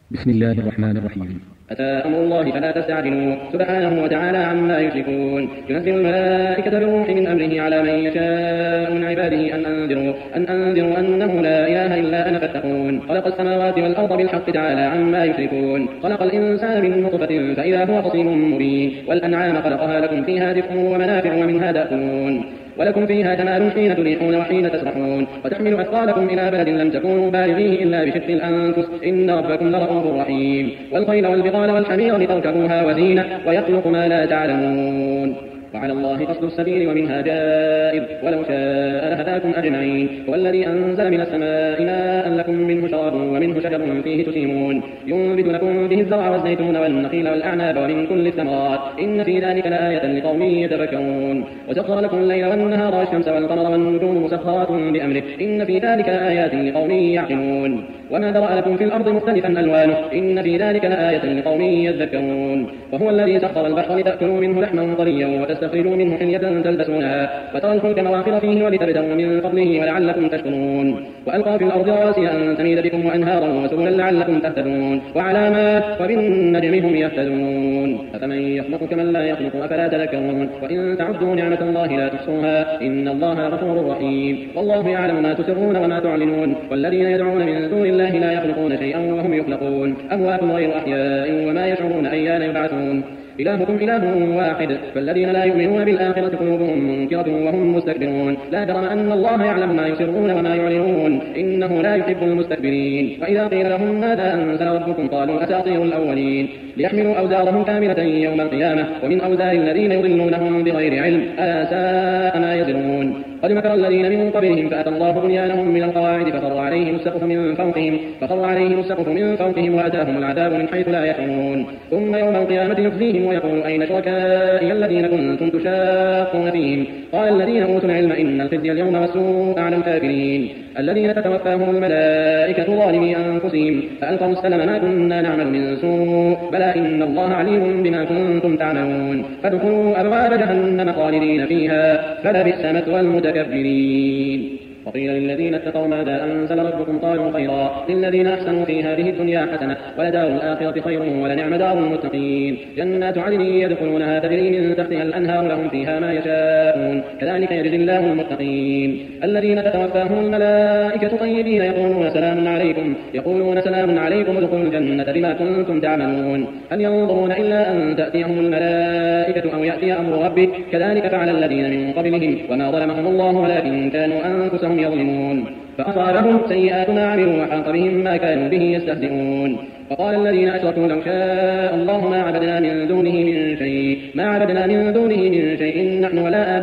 بسم الله الرحمن الرحيم. أتى أمر الله فلا تستعجلوا سبحانه وتعالى عما يشركون. ينزل الملائكة بالروح من أمره على من يشاء من عباده أن أنذروا أنه لا إله إلا أنا فاتقون. خلق السماوات والأرض بالحق تعالى عما يشركون. خلق الإنسان من نطفة فإذا هو خصيم مبين. والأنعام خلقها لكم فيها دفء ومنافع ومنها تأكلون. ولكم فيها جمال حين تريحون وحين تسرحون. وتحمل أثقالكم إلى بلد لم تكونوا بالغيه إلا بشق الأنفس إن ربكم لرؤوف رحيم. والخيل والبغال والحمير لتركبوها وزينة ويخلق ما لا تعلمون. وعلى الله قصد السبيل ومنها جائر ولو شاء لهداكم أجمعين. هو الذي أنزل من السماء ماء لكم منه شراب ومنه شجر فيه تسيمون. ينبت لكم به الزرع والزيتون والنخيل والأعناب ومن كل الثمرات إن في ذلك لآية لقوم يتفكرون. وسخر لكم الليل والنهار والشمس والقمر والنجوم مسخرات بأمره إن في ذلك لآيات لقوم يعقلون. وما ذرأ لكم في الأرض مختلفا ألوانه إن في ذلك لآية لقوم يذكرون. وهو الذي سخر البحر لتأكلوا منه لحما طريا وتستخرجوا منه حلية تلبسونها وترى الفلك مواخر فيه ولتبتغوا من فضله ولعلكم تشكرون. وألقى في الأرض رواسي أن تميد بكم وأنهارا وسبلا لعلكم تهتدون وعلامات وبالنجم هم يهتدون. أفمن يخلق كمن لا يخلق أفلا تذكرون. وإن تعدوا نعمة الله لا تحصوها إن الله غفور رحيم. والله يعلم ما تسرون وما تعلنون. والذين يدعون من دون الله لا يخلقون شيئا وهم يخلقون أموات غير أحياء وما يشعرون أيان يبعثون. إلهكم إله واحد فالذين لا يؤمنون بالآخرة قلوبهم منكرة وهم مستكبرون. لا جرم أن الله يعلم ما يسرون وما يعلنون إنه لا يحب المستكبرين. وإذا قيل لهم ماذا أنزل ربكم قالوا أساطير الأولين ليحملوا أوزارهم كاملة يوم القيامة ومن أوزار الذين يضلونهم بغير علم ألا ساء ما يزرون. قد مكر الذين من قبلهم فأتى الله بنيانهم من القواعد فخر عليهم السقف من فوقهم وأتاهم العذاب من حيث لا يشعرون. ثم يوم القيامة يخزيهم ويقول أين شركائي الذين كنتم تشاقون فيهم قال الذين أوتوا العلم إن الخزي اليوم والسوء على الكافرين الذين تتوفاهم الملائكة ظالمي أنفسهم فألقوا السلم ما كنا نعمل من سوء بلى إن الله عليم بما كنتم تعملون. فادخلوا أبواب جهنم خالدين فيها فلبئس مثوى المتكبرين. وقيل للذين اتقوا ماذا أنزل ربكم قالوا خيرا للذين أحسنوا في هذه الدنيا حسنة ولدار الآخرة خير ولنعم دار المتقين. جنات عدن يدخلونها تجري من تحتها الأنهار لهم فيها ما يشاءون كذلك يجزي الله المتقين. الذين تتوفاهم الملائكة طيبين يقولون سلام عليكم ادخلوا الجنة بما كنتم تعملون. هل ينظرون إلا أن تأتيهم الملائكة أو يأتي أمر ربك كذلك فعل الذين من قبلهم وما ظلمهم الله ولكن كانوا أنفسهم يظلمون. فأصابهم سيئات ما عملوا وحاق بهم ما كانوا به يستهزئون. فقال الذين أشركوا لو شاء الله ما عبدنا من دونه من شيء نحن ولا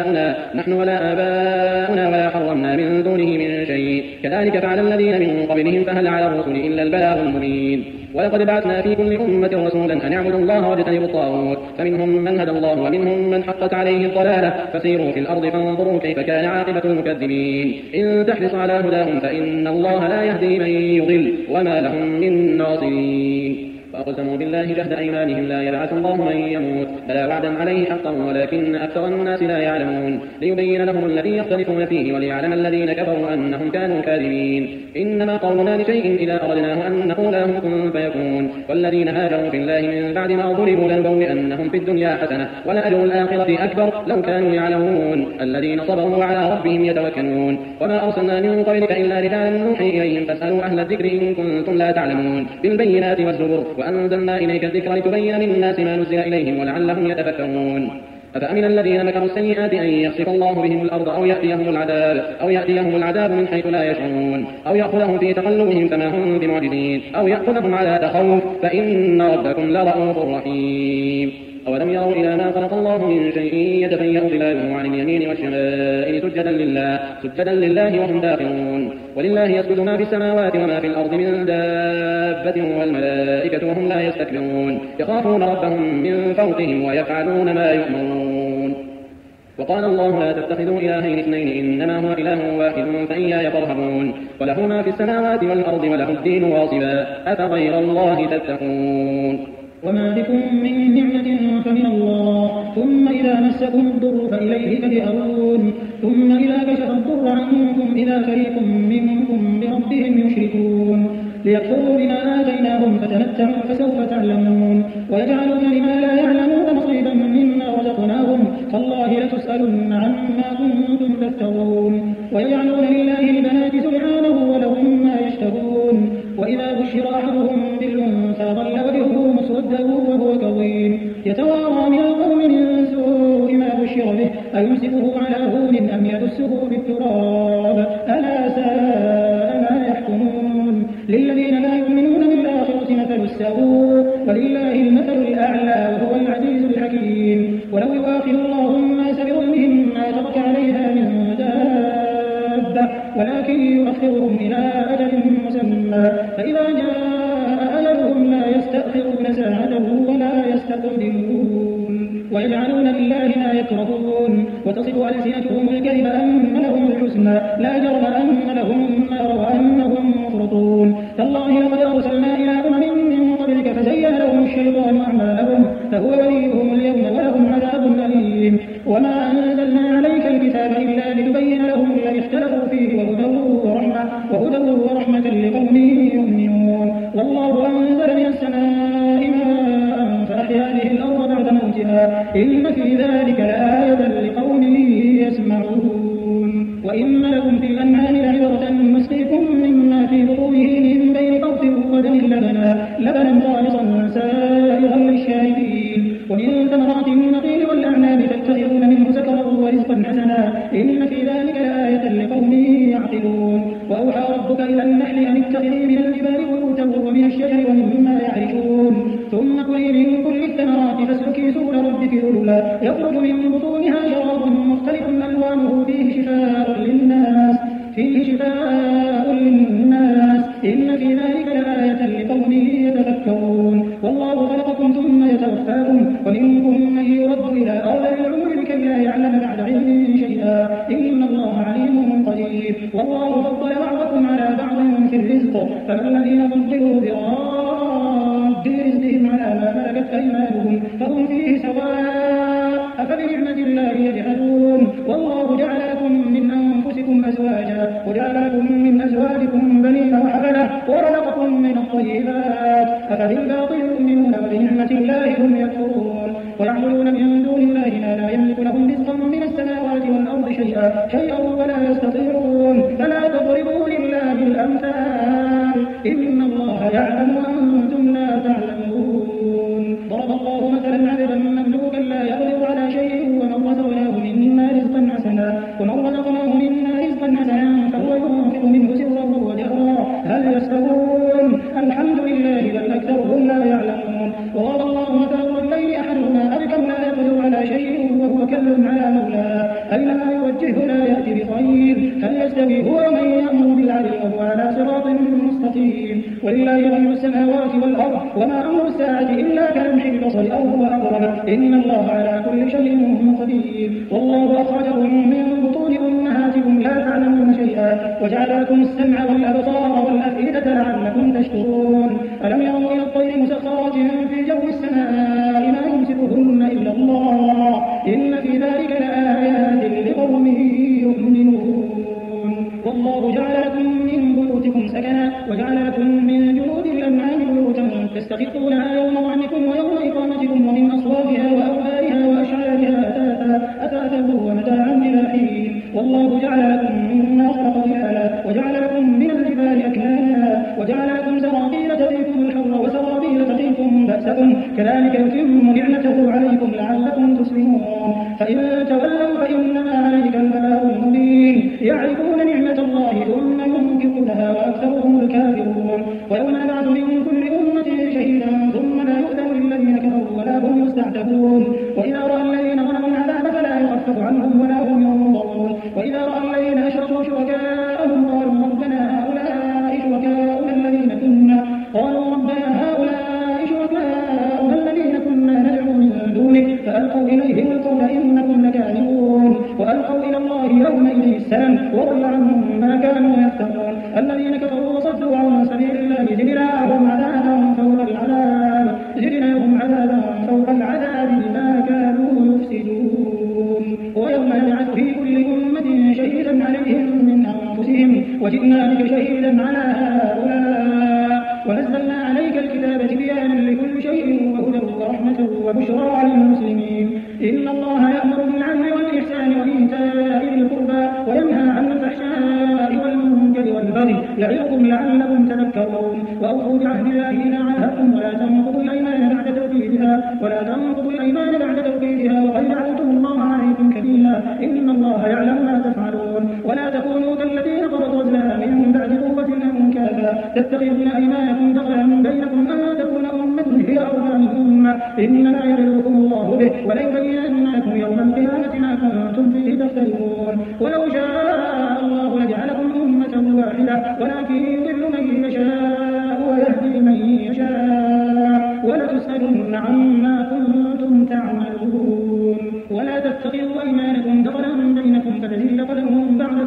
آباؤنا ولا حرمنا من دونه من شيء كذلك فعل الذين من قبلهم فهل على الرسل إلا البلاغ المبين. ولقد بعثنا في كل أمة رسولا أن اعبدوا الله واجتنبوا الطاغوت فمنهم من هدى الله ومنهم من حقت عليه الضلالة فسيروا في الأرض فانظروا كيف كان عاقبة المكذبين. إن تحرص على هداهم فإن الله لا يهدي من يضل وما لهم من ناصرين. فأقسموا بالله جهد أيمانهم لا يبعث الله من يموت بلى وعدا عليه حقا ولكن أكثر الناس لا يعلمون. ليبين لهم الذي يختلفون فيه وليعلم الذين كفروا أنهم كانوا كاذبين. إنما قولنا لشيء إذا أردناه أن نقول له كن فيكون. والذين هاجروا في الله من بعد ما ضربوا لنبوئنهم في الدنيا حسنة ولأجر الآخرة أكبر لو كانوا يعلمون. الذين صبروا وعلى ربهم يتوكلون. وما أرسلنا من قبلك إلا رجالا نوحي إليهم فاسألوا أهل الذكر إن كنتم لا تعلمون بالبينات والزبر وأنزلنا إليك الذكر لتبين للناس ما نزل إليهم ولعلهم يتفكرون. أفأمن الذين مكروا السيئات أن يخسف الله بهم الأرض أو يأتيهم العذاب من حيث لا يشعرون أو يأخذهم في تقلبهم فما هم بمعجزين أو يأخذهم على تخوف فإن ربكم لرؤوف رحيم. أولم يروا إلى ما خلق الله من شيء يتفيأ ظلاله عن اليمين والشمائل سجدا لله وهم داخرون. ولله يسجد ما في السماوات وما في الأرض من دابة والملائكة وهم لا يستكبرون يخافون ربهم من فوقهم ويفعلون ما يؤمرون. وقال الله لا تتخذوا إلهين اثنين إنما هو إله واحد فإياي فارهبون. وله ما في السماوات والأرض وله الدين واصبا أفغير الله تتقون. وما بكم من نعمة فمن الله ثم إذا مسكم الضر فإليه تجأرون ثم إذا كشف الضر عنكم إذا فريق منكم بربهم يشركون ليكفروا بما آتيناهم بغتة فسوف تعلمون ويجعلون لما لا يعلمون نصيبا مما رزقناهم تالله لتسألن عما كنتم تفترون ويجعلون لله البنات سبحانه ولهم ما يشتهون وإذا بشر أحدهم بالأنثى ظل وجهه مسودا وهو كظيم يتوارى من القوم من سوء ما بشر به أيمسكه على هون أم يدسه بالتراب ألا ساء ما يحكمون للذين لا يؤمنون بالآخرة مثل السوء ولله المثل الأعلى وهو العزيز الحكيم ولو يؤاخذ الله الناس بظلمهم ما ترك عليها من دابة ولكن يؤخرهم إلى أجل مسمى فإذا جاء أجلهم لا يستأخرون ساعة ولا يستقدمون ويجعلون لله ما يكرهون وتصف ألسنتهم الكذب أن لهم الحسنى لا جرم أن لهم النار وأنهم مفرطون تالله لقد أرسلنا إلى أمم من قبلك فزين لهم الشيطان أعمالهم فهو وليهم اليوم ولهم عذاب أليم وما أنزلنا عليك الكتاب إلا لتبين لهم الذي اختلفوا فيه وهدى ورحمة لقوم يؤمنون والله أنزل من السماء ماء فأحيا به الأرض بعد موتها إن في ذلك لآية لقوم يسمعون وإن لكم في الأنعام لعبرة نسقيكم مما في بطونه من بين فرث ودم لبنا خالصا سائغا للشاربين ومن ثمرات النخيل والأعناب تتخذون منه سكرا ورزقا حسنا إن في ذلك لآية لقوم يعقلون وأوحى ربك إلى النحل أن اتخذي من الجبال بيوتا ومن الشجر ومما يعرشون ثم كلي من كل الثمرات فاسلكي سبل ربك ذللا يخرج من بطونها شراب مختلف ألوانه فيه شفاء للناس إن في ذلك لآية لقوم يتفكرون والله خلقكم ثم يتوفاكم ومنكم من يرد إلى أرذل العمر لكي لا يعلم بعد علم شيئا إن الله عليم قدير والله فضل بعضكم على بعض في الرزق فما الذين فضلوا براد رزقهم على ما ملكت أيمانهم فهم فيه سواء أفبنعمة الله يجحدون والله جعل لكم من أنفسكم أزواجا وجعل لكم من أزواجكم بنين وحفدة ورزقكم من الطيبات أفبالباطل يؤمنون وبنعمة الله هم يكفرون ويعبدون من دون الله ما لا يملك لهم رزقا من السماوات والأرض شيئا ولا يستطيعون فلا تضربوا لله الأمثال إن الله يعلم وأنتم لا تعلمون ضرب الله مثلا عبدا مملوكا لا يقدر على شيء ومن رزقناه منا رزقا حسنا فهو ينفق منه سرا وجهرا هل يستوون الحمد لله بل أكثرهم لا يعلمون وضرب الله مثلا رجلين أحدهما أبكم لا يقدر على شيء وهو كل على مولاه أينما يوجهه لا يأتي بخير هل يستوي هو ومن يأمر بالعدل وهو على صراط مستقيم ولله غيب السماوات والأرض وما أمر الساعة إلا كلمح البصر أو هو أقرب إن الله على كل شيء قدير والله أخرجكم من بطون أمهاتكم لا تعلمون شيئا وجعل لكم السمع والأبصار والأفئدة لعلكم تشكرون ألم يروا إلى الطير مسخرات في جو السماء ما يمسكهن إلا الله إن في ذلك لآيات لقوم يؤمنون والله جعل لكم من بيوتكم سكنا وجعل لكم من جلود الأنعام بيوتا تستخفونها يوم ظعنكم ويوم إقامتكم ومن أصوافها وأوبارها وأشعارها أثاثا ومتاعا إلى حين والله جعل لكم مما خلق ظلالا وجعل لكم من الجبال أكنانا وجعل لكم سرابيل تقيكم الحر وسرابيل تقيكم بأسكم كذلك يتم نعمته عليكم لعلكم تسلمون فإن تولوا فإنما عليك البلاغ المبين يعرفون نعمة الله ثم ينكرونها وأكثرهم الكافرون ويوم نبعث من كل أمة شهيدا ثم لا يؤذن للذين كفروا ولا هم يستعتبون وإذا رأى الذين ظلموا العذاب فلا يخفف عنهم ولا هم ينظرون وإذا رأى الذين أشركوا شركاءهم قالوا ربنا هؤلاء شركاؤنا الذين كنا ندعو من دونك فألقوا إليهم القول إنكم لكاذبون وألقوا إلى الله يومئذ السلام وضل عنهم ما كانوا يفترون الذين كفروا وصدوا عن سبيل الله زدناهم عذابا فوق العذاب بما كانوا يفسدون ويوم نبعث في كل أمة شهيدا عليهم من أنفسهم وجئنا بك شهيدا على هؤلاء ونزلنا عليك الكتاب تبيانا وبشرى للمسلمين. إن الله يأمر بالعدل والإحسان وإيتاء ذي القربى وينهى عن الفحشاء والمنكر والبغي يعظكم لعلكم تذكرون. وأوفوا بعهد الله إذا عاهدتم ولا تنقضوا الأيمان بعد توكيدها وقد جعلتم الله عليكم كفيلا إن الله يعلم ما تفعلون. ولا تكونوا كالذين قبضوا غزلها من بعد قوة أنكاثا تتخذون أيمانكم دخلا بينكم أن تكون أمة هي أربع من أمة إنما يعظكم الله به وليبينن لكم يوم القيامة ما كنتم فيه تختلفون. ولو شاء الله لجعلكم أمة واحدة ولكن يضل من يشاء ويهدي من يشاء ولتسألن عما كنتم تعملون. ولا تتخذوا أيمانكم دخلا بينكم فتزل قدم بعد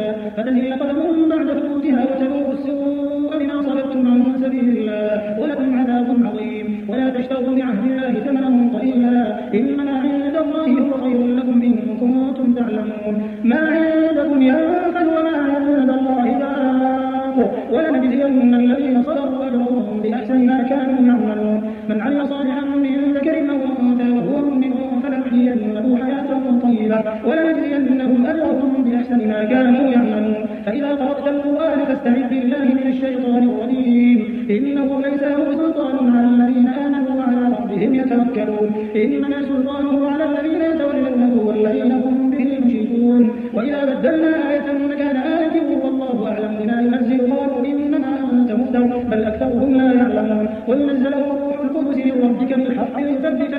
ثبوتها وتذوقوا السوء بما صددتم عن سبيل الله ولكم عذاب عظيم. ولا تشتروا بعهد الله ثمنا قليلا إنما عند الله هو خير لكم إن كنتم تعلمون. ما عندكم ينفد وما عند الله باق ولنجزين الذين صبروا أجرهم بأحسن ما كانوا يعملون. من عمل صالحا من ذكر أو أنثى وهو مؤمن فلنحيينه حياة طيبة ولنجزينهم أجرهم بأحسن ما كانوا يعملون. فإذا قرأت القرآن فاستعذ بالله من الشيطان الرجيم إنه ليس له سلطان على الذين آمنوا وعلى ربهم يتوكلون. إنما سلطانه على الذين يتولونه والذين هم به مشركون. وإذا بدلنا آية مكان آية والله أعلم بما ينزل قالوا إنما أنت مفتر بل أكثرهم لا يعلمون. قل نزله الروح القدس من ربك بالحق ليثبت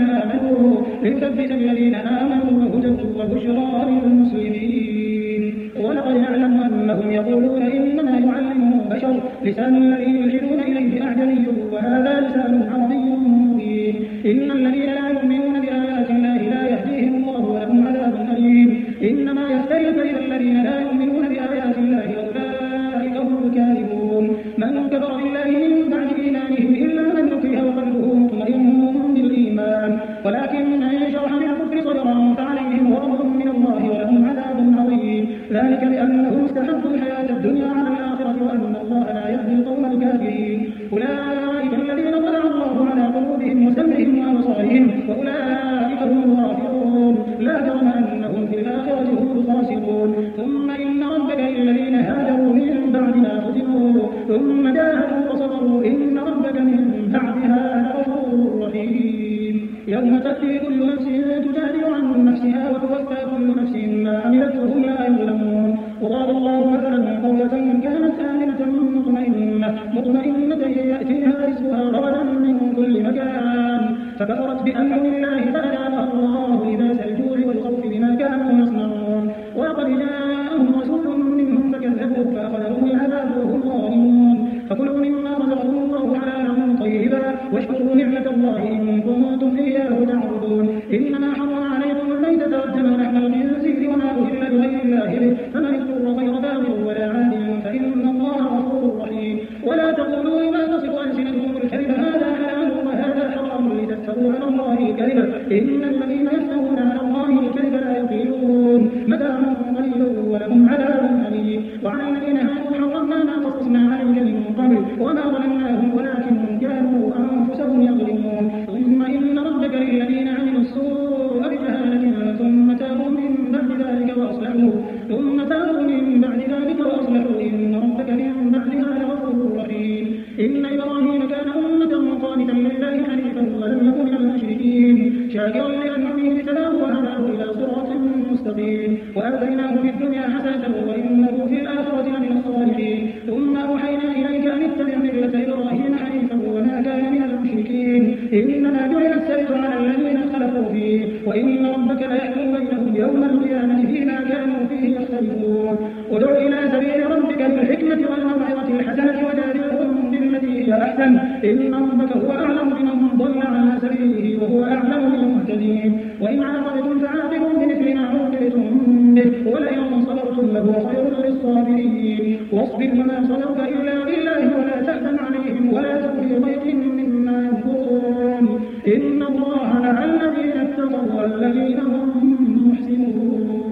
الذين آمنوا وهدى وبشرى للمسلمين. ولقد نعلم أنهم يقولون إنما يعلمه بشر لسان الذي يلحدون إليه أعجمي وهذا لسان عربي مبين. إن الذين لا يؤمنون بآيات الله لا يهديهم الله ولهم عذاب أليم. إنما يفتري الكذب الذين لا يؤمنون بآيات الله أولئك هم الكاذبون. من كفر بالله من بعد إيمانه إلا من أكره وقلبه مطمئن بالإيمان ولكن من شرح بالكفر صدرا فعليهم غضب من الله ولهم عذاب عظيم. ذلك بأنهم استحبوا الحياة الدنيا على الآخرة وأن الله لا يهدي القوم الكافرين. أولئك الذين طلع الله على قلوبهم وسمعهم وأبصارهم وأولئك هم الغافلون لا جرم أنهم في الآخرة هم الخاسرون. ثم إن ربك للذين هاجروا من بعد ما فتنوا ثم جاهدوا وصبروا إن ربك من بعدها لغفور رحيم. يوم تأتي كل نفس تجادل عن نفسها وتوفى كل نفس ما عملت وهم لا يظلمون. وضرب الله مثلا قرية كانت آمنة مطمئنة يأتيها رزقها رغدا من كل مكان فكفرت بأنعم الله فأذاقها الله لباس الجوع والخوف بما كانوا يصنعون. ولقد جاءهم رسول منهم فكذبوه فأخذهم العذاب وهم ظالمون. فكلوا مما رزقكم الله حلالا طيبا واشكروا نعمة الله إن كنتم إياه تعبدون. إنما حرم عليكم الميتة والدم ولحم الخنزير وما أهل لغير الله به فمن اضطر غير باغ ولا عاد فإن الله غفور رحيم. ولا تقولوا لما تصف ألسنتكم الكذب هذا حلال وهذا حرام لتفتروا على الله الكذب إن الذين يفترون على الله الكذب لا يقيلون متاع قليل ولهم عذاب أليم. وعلى الذين هادوا حرمنا ما قصصنا عليك من قبل وما ظلمناهم ولكن كانوا أنفسهم يظلمون. ثم إن ربك للذين عملوا السوء بجهالة ثم تابوا من بعد ذلك وأصلحوا إن ربك من بعدها لغفور رحيم. إن إبراهيم كان أمة قانتا لله حنيفا ولم يكن من المشركين شاكرا لأنعمه اجتباه وهداه إلى صراط مستقيم. وآتيناه في الدنيا حسنة وإنه في الآخرة لمن الصالحين. ثم أوحينا إليك أن اتبع ملة إبراهيم حنيفا وما كان من المشركين. إنما جعل السبت على الذين اختلفوا فيه وإن ربك ليحكم بينهم يوم القيامة فيما كانوا فيه يختلفون. ادع إلى سبيل ربك بالحكمة والموعظة الحسنة وجادلهم بالتي هي أحسن إن ربك هو أعلم بمن ضل عن سبيله وهو أعلم بالمهتدين. وإن عاقبتم فعاقبوا بمثل ما عوقبتم به ولئن صبرتم لهو خير للصابرين. واصبر وما صبرك إلا بالله ولا تحزن عليهم ولا تك في ضيق مما يمكرون إن الله مع الذين اتقوا والذين هم محسنون.